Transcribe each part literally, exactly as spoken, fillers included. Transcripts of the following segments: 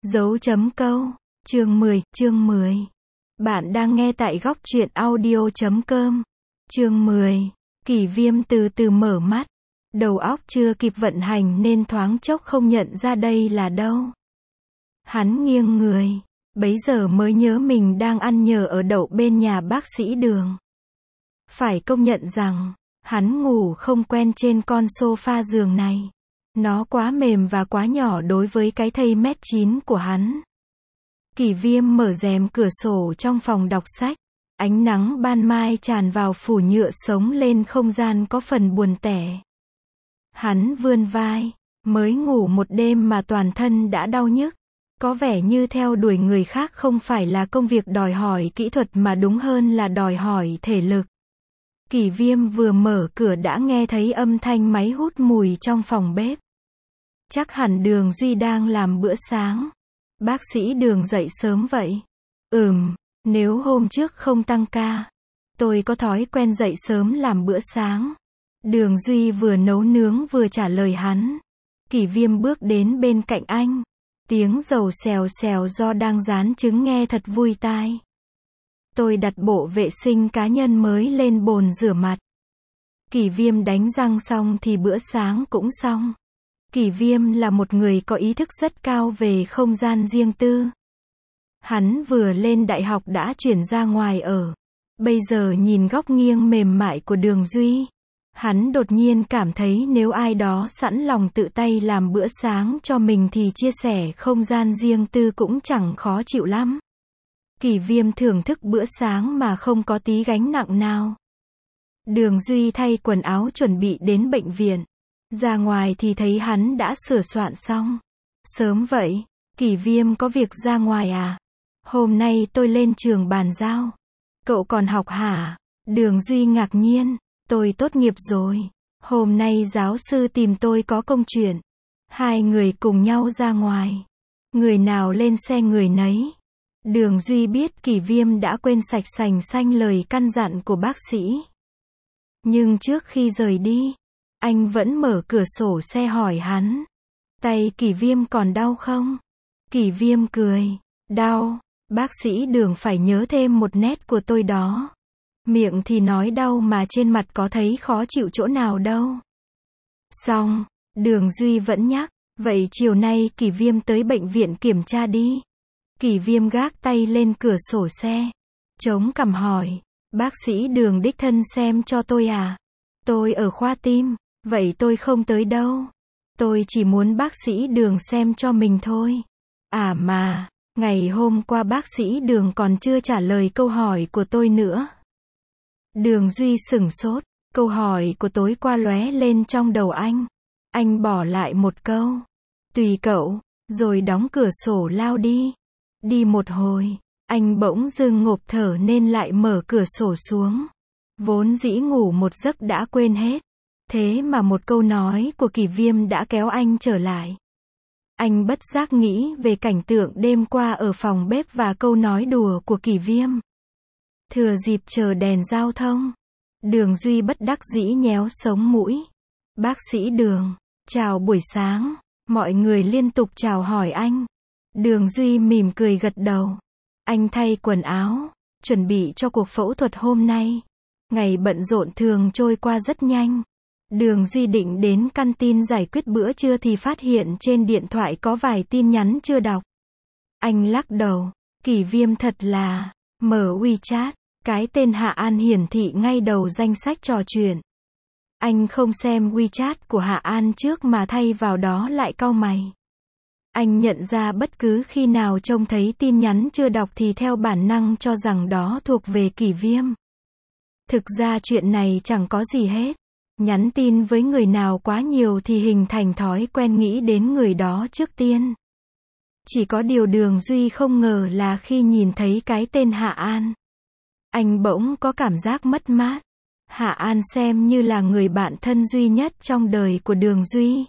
Dấu chấm câu. Chương mười, chương mười. Bạn đang nghe tại góc truyện audio chấm com. Chương mười. Kỷ Viêm từ từ mở mắt. Đầu óc chưa kịp vận hành nên thoáng chốc không nhận ra đây là đâu. Hắn nghiêng người. Bấy giờ mới nhớ mình đang ăn nhờ ở đậu bên nhà bác sĩ Đường. Phải công nhận rằng, hắn ngủ không quen trên con sofa giường này. Nó quá mềm và quá nhỏ đối với cái thây mét chín của hắn. Kỷ Viêm mở rèm cửa sổ trong phòng đọc sách. Ánh nắng ban mai tràn vào phủ nhựa sống lên không gian có phần buồn tẻ. Hắn vươn vai, mới ngủ một đêm mà toàn thân đã đau nhức. Có vẻ như theo đuổi người khác không phải là công việc đòi hỏi kỹ thuật mà đúng hơn là đòi hỏi thể lực. Kỷ Viêm vừa mở cửa đã nghe thấy âm thanh máy hút mùi trong phòng bếp. Chắc hẳn Đường Duy đang làm bữa sáng. Bác sĩ Đường dậy sớm vậy. Ừm, nếu hôm trước không tăng ca, tôi có thói quen dậy sớm làm bữa sáng. Đường Duy vừa nấu nướng vừa trả lời hắn. Kỷ Viêm bước đến bên cạnh anh. Tiếng dầu xèo xèo do đang rán trứng nghe thật vui tai. Tôi đặt bộ vệ sinh cá nhân mới lên bồn rửa mặt. Kỷ Viêm đánh răng xong thì bữa sáng cũng xong. Kỷ Viêm là một người có ý thức rất cao về không gian riêng tư. Hắn vừa lên đại học đã chuyển ra ngoài ở. Bây giờ nhìn góc nghiêng mềm mại của Đường Duy. Hắn đột nhiên cảm thấy nếu ai đó sẵn lòng tự tay làm bữa sáng cho mình thì chia sẻ không gian riêng tư cũng chẳng khó chịu lắm. Kỷ Viêm thưởng thức bữa sáng mà không có tí gánh nặng nào. Đường Duy thay quần áo chuẩn bị đến bệnh viện. Ra ngoài thì thấy hắn đã sửa soạn xong. Sớm vậy, Kỷ Viêm có việc ra ngoài à? Hôm nay tôi lên trường bàn giao. Cậu còn học hả? Đường Duy ngạc nhiên. Tôi tốt nghiệp rồi. Hôm nay giáo sư tìm tôi có công chuyện. Hai người cùng nhau ra ngoài. Người nào lên xe người nấy. Đường Duy biết Kỷ Viêm đã quên sạch sành xanh lời căn dặn của bác sĩ. Nhưng trước khi rời đi, anh vẫn mở cửa sổ xe hỏi hắn. Tay Kỷ Viêm còn đau không? Kỷ Viêm cười. Đau. Bác sĩ Đường phải nhớ thêm một nét của tôi đó. Miệng thì nói đau mà trên mặt có thấy khó chịu chỗ nào đâu. Xong, Đường Duy vẫn nhắc. Vậy chiều nay Kỷ Viêm tới bệnh viện kiểm tra đi. Kỷ Viêm gác tay lên cửa sổ xe. Chống cằm hỏi. Bác sĩ Đường đích thân xem cho tôi à? Tôi ở khoa tim. Vậy tôi không tới đâu. Tôi chỉ muốn bác sĩ Đường xem cho mình thôi. À mà, ngày hôm qua bác sĩ Đường còn chưa trả lời câu hỏi của tôi nữa. Đường Duy sửng sốt. Câu hỏi của tối qua lóe lên trong đầu anh. Anh bỏ lại một câu. Tùy cậu. Rồi đóng cửa sổ lao đi. Đi một hồi, anh bỗng dưng ngộp thở nên lại mở cửa sổ xuống. Vốn dĩ ngủ một giấc đã quên hết. Thế mà một câu nói của Kỷ Viêm đã kéo anh trở lại. Anh bất giác nghĩ về cảnh tượng đêm qua ở phòng bếp và câu nói đùa của Kỷ Viêm. Thừa dịp chờ đèn giao thông, Đường Duy bất đắc dĩ nhéo sống mũi. Bác sĩ Đường, chào buổi sáng. Mọi người liên tục chào hỏi anh. Đường Duy mỉm cười gật đầu. Anh thay quần áo, chuẩn bị cho cuộc phẫu thuật hôm nay. Ngày bận rộn thường trôi qua rất nhanh. Đường Duy định đến căn tin giải quyết bữa trưa thì phát hiện trên điện thoại có vài tin nhắn chưa đọc. Anh lắc đầu. Kỷ Viêm thật là, mở WeChat, cái tên Hạ An hiển thị ngay đầu danh sách trò chuyện. Anh không xem WeChat của Hạ An trước mà thay vào đó lại cau mày. Anh nhận ra bất cứ khi nào trông thấy tin nhắn chưa đọc thì theo bản năng cho rằng đó thuộc về Kỷ Viêm. Thực ra chuyện này chẳng có gì hết. Nhắn tin với người nào quá nhiều thì hình thành thói quen nghĩ đến người đó trước tiên. Chỉ có điều Đường Duy không ngờ là khi nhìn thấy cái tên Hạ An, anh bỗng có cảm giác mất mát. Hạ An xem như là người bạn thân duy nhất trong đời của Đường Duy.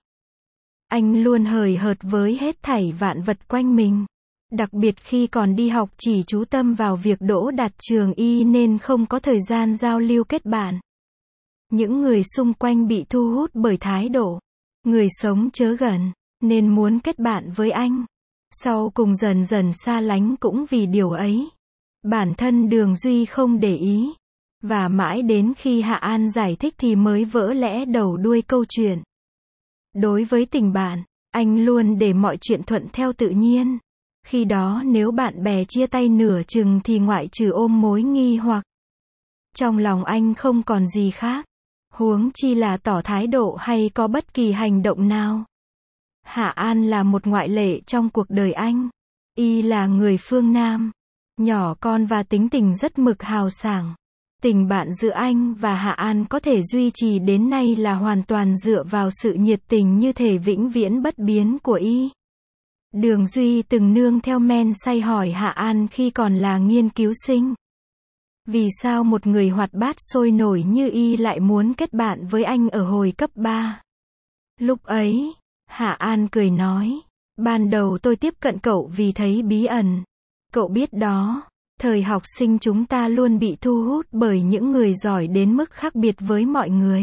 Anh luôn hời hợt với hết thảy vạn vật quanh mình. Đặc biệt khi còn đi học chỉ chú tâm vào việc đỗ đạt trường y nên không có thời gian giao lưu kết bạn. Những người xung quanh bị thu hút bởi thái độ người sống chớ gần, nên muốn kết bạn với anh. Sau cùng dần dần xa lánh cũng vì điều ấy. Bản thân Đường Duy không để ý. Và mãi đến khi Hạ An giải thích thì mới vỡ lẽ đầu đuôi câu chuyện. Đối với tình bạn, anh luôn để mọi chuyện thuận theo tự nhiên. Khi đó nếu bạn bè chia tay nửa chừng thì ngoại trừ ôm mối nghi hoặc trong lòng anh không còn gì khác. Huống chi là tỏ thái độ hay có bất kỳ hành động nào. Hạ An là một ngoại lệ trong cuộc đời anh. Y là người phương Nam, nhỏ con và tính tình rất mực hào sảng. Tình bạn giữa anh và Hạ An có thể duy trì đến nay là hoàn toàn dựa vào sự nhiệt tình như thể vĩnh viễn bất biến của Y. Đường Duy từng nương theo men say hỏi Hạ An khi còn là nghiên cứu sinh. Vì sao một người hoạt bát sôi nổi như Y lại muốn kết bạn với anh ở hồi cấp ba? Lúc ấy, Hạ An cười nói, ban đầu tôi tiếp cận cậu vì thấy bí ẩn. Cậu biết đó, thời học sinh chúng ta luôn bị thu hút bởi những người giỏi đến mức khác biệt với mọi người.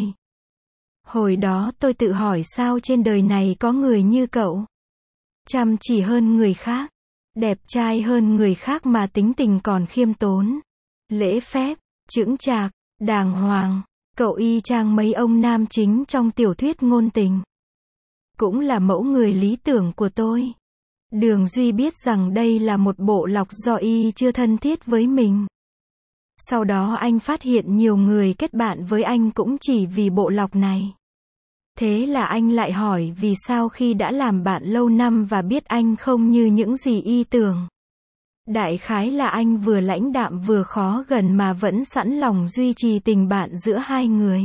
Hồi đó tôi tự hỏi sao trên đời này có người như cậu. Chăm chỉ hơn người khác, đẹp trai hơn người khác mà tính tình còn khiêm tốn, lễ phép, chững chạc, đàng hoàng. Cậu y chang mấy ông nam chính trong tiểu thuyết ngôn tình. Cũng là mẫu người lý tưởng của tôi. Đường Duy biết rằng đây là một bộ lọc do Y chưa thân thiết với mình. Sau đó anh phát hiện nhiều người kết bạn với anh cũng chỉ vì bộ lọc này. Thế là anh lại hỏi vì sao khi đã làm bạn lâu năm và biết anh không như những gì Y tưởng. Đại khái là anh vừa lãnh đạm vừa khó gần mà vẫn sẵn lòng duy trì tình bạn giữa hai người.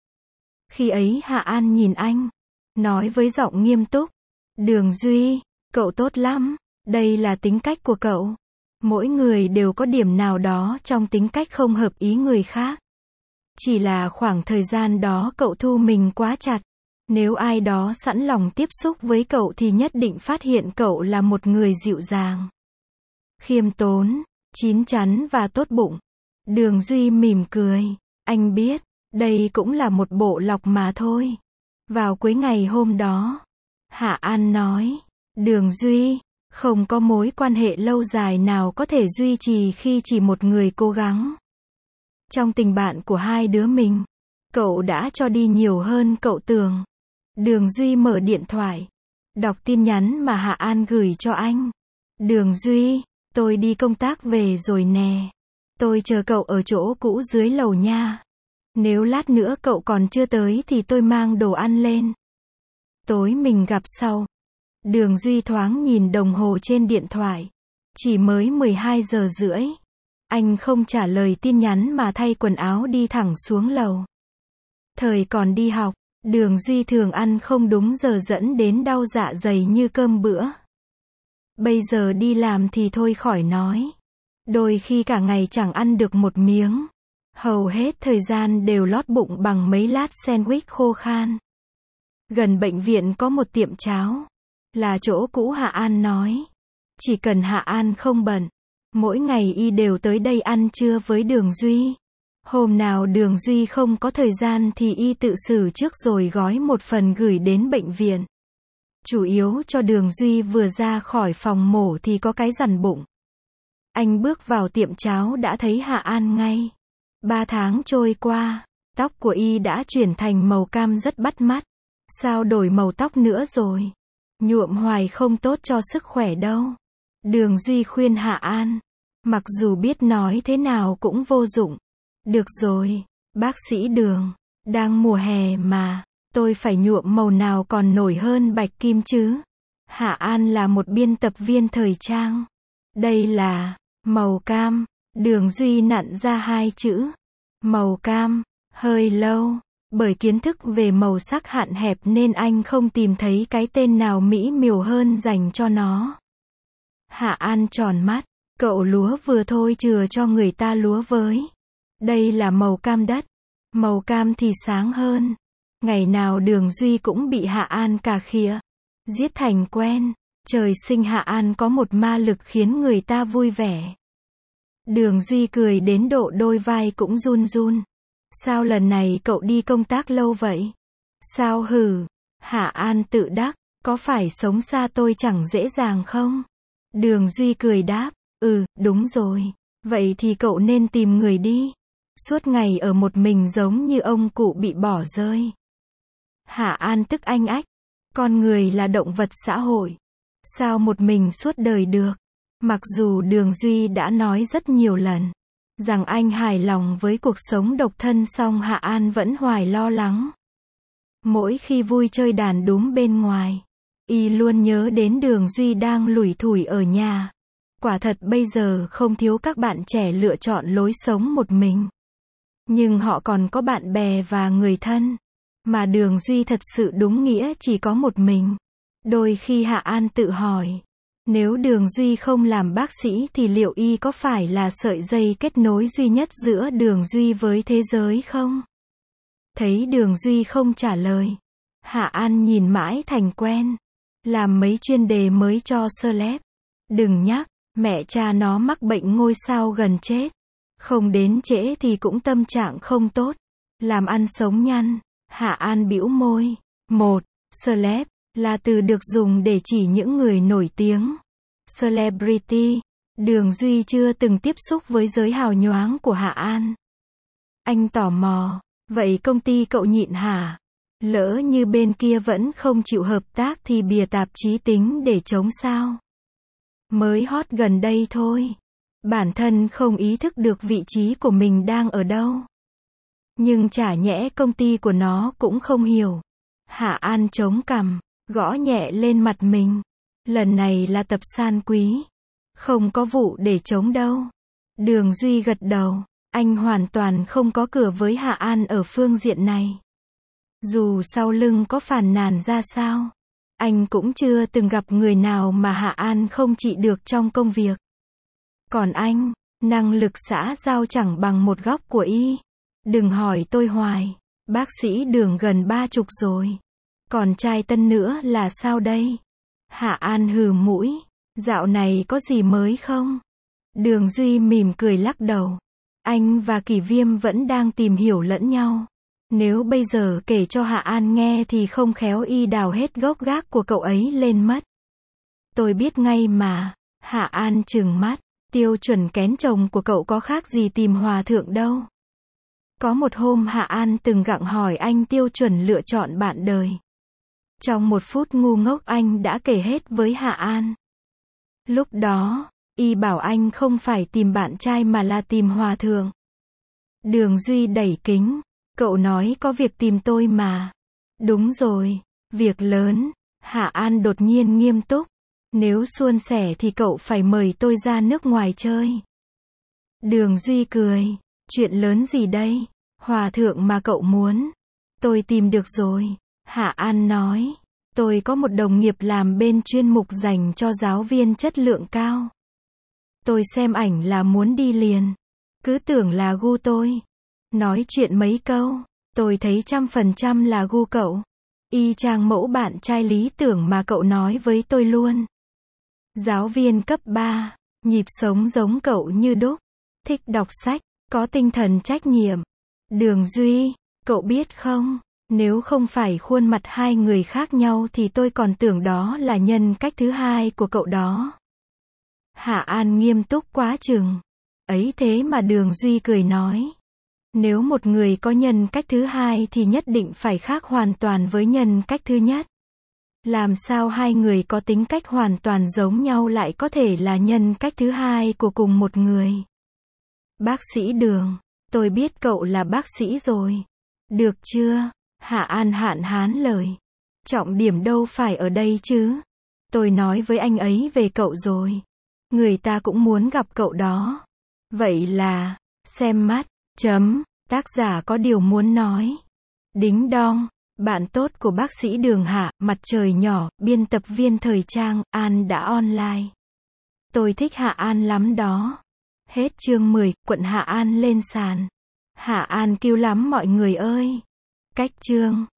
Khi ấy Hạ An nhìn anh, nói với giọng nghiêm túc, Đường Duy, cậu tốt lắm, đây là tính cách của cậu. Mỗi người đều có điểm nào đó trong tính cách không hợp ý người khác. Chỉ là khoảng thời gian đó cậu thu mình quá chặt. Nếu ai đó sẵn lòng tiếp xúc với cậu thì nhất định phát hiện cậu là một người dịu dàng, khiêm tốn, chín chắn và tốt bụng. Đường Duy mỉm cười, anh biết, đây cũng là một bộ lọc mà thôi. Vào cuối ngày hôm đó, Hạ An nói, Đường Duy, không có mối quan hệ lâu dài nào có thể duy trì khi chỉ một người cố gắng. Trong tình bạn của hai đứa mình, cậu đã cho đi nhiều hơn cậu tưởng. Đường Duy mở điện thoại, đọc tin nhắn mà Hạ An gửi cho anh. Đường Duy, tôi đi công tác về rồi nè. Tôi chờ cậu ở chỗ cũ dưới lầu nha. Nếu lát nữa cậu còn chưa tới thì tôi mang đồ ăn lên. Tối mình gặp sau. Đường Duy thoáng nhìn đồng hồ trên điện thoại. Chỉ mới mười hai giờ rưỡi. Anh không trả lời tin nhắn mà thay quần áo đi thẳng xuống lầu. Thời còn đi học, Đường Duy thường ăn không đúng giờ dẫn đến đau dạ dày như cơm bữa. Bây giờ đi làm thì thôi khỏi nói. Đôi khi cả ngày chẳng ăn được một miếng. Hầu hết thời gian đều lót bụng bằng mấy lát sandwich khô khan. Gần bệnh viện có một tiệm cháo. Là chỗ cũ Hạ An nói. Chỉ cần Hạ An không bận, mỗi ngày Y đều tới đây ăn trưa với Đường Duy. Hôm nào Đường Duy không có thời gian thì Y tự xử trước rồi gói một phần gửi đến bệnh viện. Chủ yếu cho Đường Duy vừa ra khỏi phòng mổ thì có cái dằn bụng. Anh bước vào tiệm cháo đã thấy Hạ An ngay. Ba tháng trôi qua, tóc của Y đã chuyển thành màu cam rất bắt mắt. Sao đổi màu tóc nữa rồi? Nhuộm hoài không tốt cho sức khỏe đâu. Đường Duy khuyên Hạ An. Mặc dù biết nói thế nào cũng vô dụng. Được rồi, bác sĩ Đường. Đang mùa hè mà. Tôi phải nhuộm màu nào còn nổi hơn bạch kim chứ? Hạ An là một biên tập viên thời trang. Đây là màu cam. Đường Duy nặn ra hai chữ. Màu cam. Hơi lâu. Bởi kiến thức về màu sắc hạn hẹp nên anh không tìm thấy cái tên nào mỹ miều hơn dành cho nó. Hạ An tròn mắt. Cậu lúa vừa thôi chừa cho người ta lúa với. Đây là màu cam đất. Màu cam thì sáng hơn. Ngày nào Đường Duy cũng bị Hạ An cà khịa. Giết thành quen. Trời sinh Hạ An có một ma lực khiến người ta vui vẻ. Đường Duy cười đến độ đôi vai cũng run run. Sao lần này cậu đi công tác lâu vậy? Sao hử? Hạ An tự đắc. Có phải sống xa tôi chẳng dễ dàng không? Đường Duy cười đáp, ừ, đúng rồi. Vậy thì cậu nên tìm người đi. Suốt ngày ở một mình giống như ông cụ bị bỏ rơi. Hạ An tức anh ách. Con người là động vật xã hội. Sao một mình suốt đời được? Mặc dù Đường Duy đã nói rất nhiều lần rằng anh hài lòng với cuộc sống độc thân, song Hạ An vẫn hoài lo lắng. Mỗi khi vui chơi đàn đúm bên ngoài, y luôn nhớ đến Đường Duy đang lủi thủi ở nhà. Quả thật bây giờ không thiếu các bạn trẻ lựa chọn lối sống một mình. Nhưng họ còn có bạn bè và người thân. Mà Đường Duy thật sự đúng nghĩa chỉ có một mình. Đôi khi Hạ An tự hỏi, nếu Đường Duy không làm bác sĩ thì liệu y có phải là sợi dây kết nối duy nhất giữa Đường Duy với thế giới không? Thấy Đường Duy không trả lời, Hạ An nhìn mãi thành quen. Làm mấy chuyên đề mới cho celeb. Đừng nhắc, mẹ cha nó mắc bệnh ngôi sao gần chết. Không đến trễ thì cũng tâm trạng không tốt. Làm ăn sống nhăn. Hạ An bĩu môi. Một, celeb là từ được dùng để chỉ những người nổi tiếng. Celebrity. Đường Duy chưa từng tiếp xúc với giới hào nhoáng của Hạ An. Anh tò mò, vậy công ty cậu nhịn hả? Lỡ như bên kia vẫn không chịu hợp tác thì bìa tạp chí tính để chống sao? Mới hot gần đây thôi. Bản thân không ý thức được vị trí của mình đang ở đâu. Nhưng chả nhẽ công ty của nó cũng không hiểu. Hạ An chống cằm, gõ nhẹ lên mặt mình. Lần này là tập san quý. Không có vụ để chống đâu. Đường Duy gật đầu. Anh hoàn toàn không có cửa với Hạ An ở phương diện này. Dù sau lưng có phàn nàn ra sao, anh cũng chưa từng gặp người nào mà Hạ An không trị được trong công việc. Còn anh, năng lực xã giao chẳng bằng một góc của y. Đừng hỏi tôi hoài, bác sĩ Đường gần ba chục rồi. Còn trai tân nữa là sao đây? Hạ An hừ mũi, dạo này có gì mới không? Đường Duy mỉm cười lắc đầu. Anh và Kỷ Viêm vẫn đang tìm hiểu lẫn nhau. Nếu bây giờ kể cho Hạ An nghe thì không khéo y đào hết gốc gác của cậu ấy lên mất. Tôi biết ngay mà. Hạ An trừng mắt. Tiêu chuẩn kén chồng của cậu có khác gì tìm hòa thượng đâu. Có một hôm Hạ An từng gặng hỏi anh tiêu chuẩn lựa chọn bạn đời. Trong một phút ngu ngốc anh đã kể hết với Hạ An. Lúc đó, y bảo anh không phải tìm bạn trai mà là tìm hòa thượng. Đường Duy đẩy kính. Cậu nói có việc tìm tôi mà. Đúng rồi, việc lớn. Hạ An đột nhiên nghiêm túc. Nếu suôn sẻ thì cậu phải mời tôi ra nước ngoài chơi. Đường Duy cười. Chuyện lớn gì đây? Hòa thượng mà cậu muốn. Tôi tìm được rồi. Hạ An nói. Tôi có một đồng nghiệp làm bên chuyên mục dành cho giáo viên chất lượng cao. Tôi xem ảnh là muốn đi liền. Cứ tưởng là gu tôi. Nói chuyện mấy câu, tôi thấy trăm phần trăm là gu cậu. Y chang mẫu bạn trai lý tưởng mà cậu nói với tôi luôn. Giáo viên cấp ba, nhịp sống giống cậu như đúc, thích đọc sách, có tinh thần trách nhiệm. Đường Duy, cậu biết không, nếu không phải khuôn mặt hai người khác nhau thì tôi còn tưởng đó là nhân cách thứ hai của cậu đó. Hạ An nghiêm túc quá chừng. Ấy thế mà Đường Duy cười nói. Nếu một người có nhân cách thứ hai thì nhất định phải khác hoàn toàn với nhân cách thứ nhất. Làm sao hai người có tính cách hoàn toàn giống nhau lại có thể là nhân cách thứ hai của cùng một người? Bác sĩ Đường, tôi biết cậu là bác sĩ rồi. Được chưa? Hạ An hạn hán lời. Trọng điểm đâu phải ở đây chứ. Tôi nói với anh ấy về cậu rồi. Người ta cũng muốn gặp cậu đó. Vậy là, xem mắt. Chấm, tác giả có điều muốn nói. Đính đong, bạn tốt của bác sĩ Đường Hạ, mặt trời nhỏ, biên tập viên thời trang, An đã online. Tôi thích Hạ An lắm đó. Hết chương mười, quận Hạ An lên sàn. Hạ An kêu lắm mọi người ơi. Cách chương.